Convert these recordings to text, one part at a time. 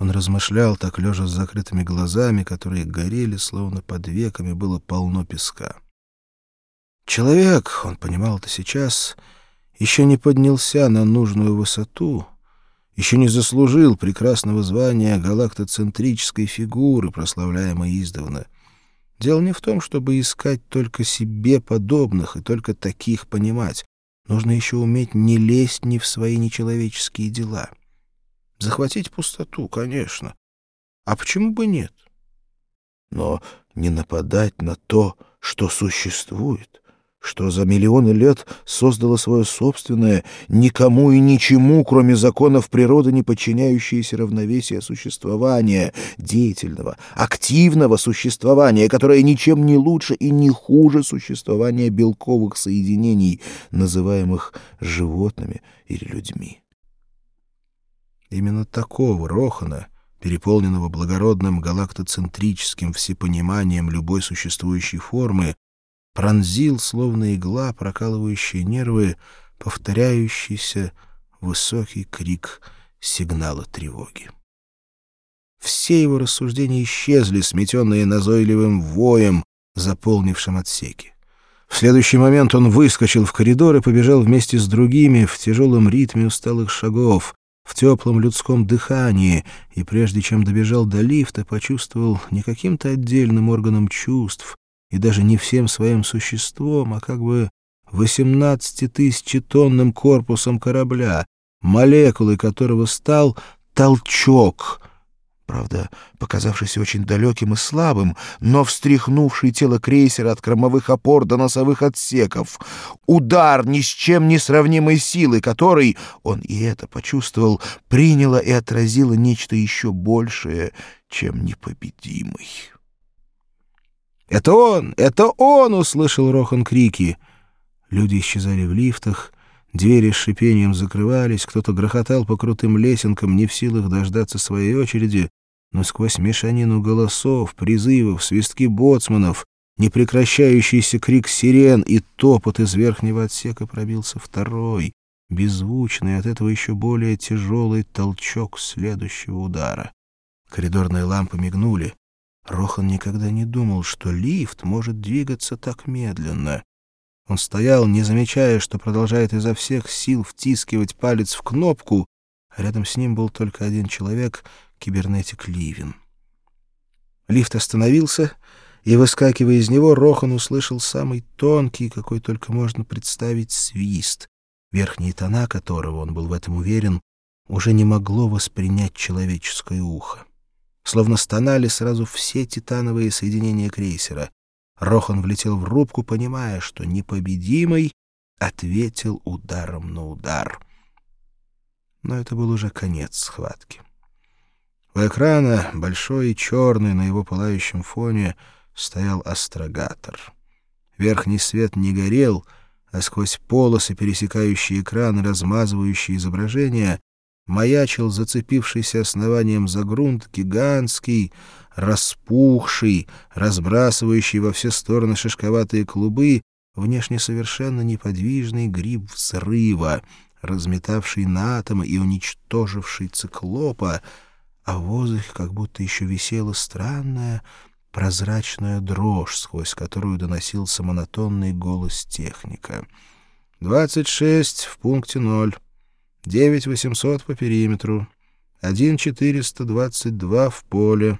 Он размышлял, так лежа с закрытыми глазами, которые горели, словно под веками было полно песка. Человек, он понимал это сейчас, еще не поднялся на нужную высоту, еще не заслужил прекрасного звания галактоцентрической фигуры, прославляемой издавна. Дело не в том, чтобы искать только себе подобных и только таких понимать. Нужно еще уметь не лезть ни в свои нечеловеческие дела. Захватить пустоту, конечно. А почему бы нет? Но не нападать на то, что существует, что за миллионы лет создало свое собственное, никому и ничему, кроме законов природы, не подчиняющееся равновесию существования, деятельного, активного существования, которое ничем не лучше и не хуже существования белковых соединений, называемых животными или людьми. Именно такого Рохана, переполненного благородным галактоцентрическим всепониманием любой существующей формы, пронзил, словно игла, прокалывающая нервы, повторяющийся высокий крик сигнала тревоги. Все его рассуждения исчезли, сметенные назойливым воем, заполнившим отсеки. В следующий момент он выскочил в коридор и побежал вместе с другими в тяжелом ритме усталых шагов, в теплом людском дыхании, и прежде чем добежал до лифта, почувствовал не каким-то отдельным органом чувств и даже не всем своим существом, а как бы 18-тысячетонным корпусом корабля, молекулой которого стал толчок, правда, показавшийся очень далеким и слабым, но встряхнувший тело крейсера от кормовых опор до носовых отсеков. Удар ни с чем не сравнимой силы, который, он и это почувствовал, приняло и отразило нечто еще большее, чем непобедимый. «Это он! Это он!» — услышал Рохан крики. Люди исчезали в лифтах, двери с шипением закрывались, кто-то грохотал по крутым лесенкам, не в силах дождаться своей очереди, но сквозь мешанину голосов, призывов, свистки боцманов, непрекращающийся крик сирен и топот из верхнего отсека пробился второй, беззвучный, от этого еще более тяжелый толчок следующего удара. Коридорные лампы мигнули. Рохан никогда не думал, что лифт может двигаться так медленно. Он стоял, не замечая, что продолжает изо всех сил втискивать палец в кнопку, а рядом с ним был только один человек — кибернетик Ливин. Лифт остановился, и, выскакивая из него, Рохан услышал самый тонкий, какой только можно представить, свист, верхние тона которого, он был в этом уверен, уже не могло воспринять человеческое ухо. Словно стонали сразу все титановые соединения крейсера. Рохан влетел в рубку, понимая, что непобедимый ответил ударом на удар. Но это был уже конец схватки. У экрана, большой и черный, на его пылающем фоне, стоял астрогатор. Верхний свет не горел, а сквозь полосы, пересекающие экран и размазывающие изображение, маячил зацепившийся основанием за грунт гигантский, распухший, разбрасывающий во все стороны шишковатые клубы, внешне совершенно неподвижный гриб взрыва, разметавший на атомы и уничтоживший циклопа, а в воздухе как будто еще висела странная прозрачная дрожь, сквозь которую доносился монотонный голос техника. 26 в пункте 0, 9800 по периметру, 1422 в поле.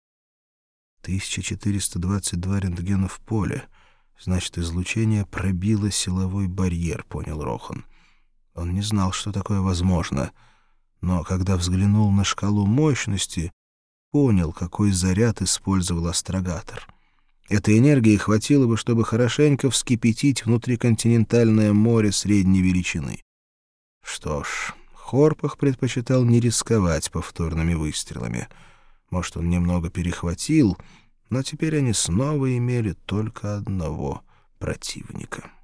1422 рентгена в поле. Значит, излучение пробило силовой барьер, понял Рохан. Он не знал, что такое возможно, но когда взглянул на шкалу мощности, понял, какой заряд использовал астрогатор. Этой энергии хватило бы, чтобы хорошенько вскипятить внутриконтинентальное море средней величины. Что ж, Хорпах предпочитал не рисковать повторными выстрелами. Может, он немного перехватил, но теперь они снова имели только одного противника.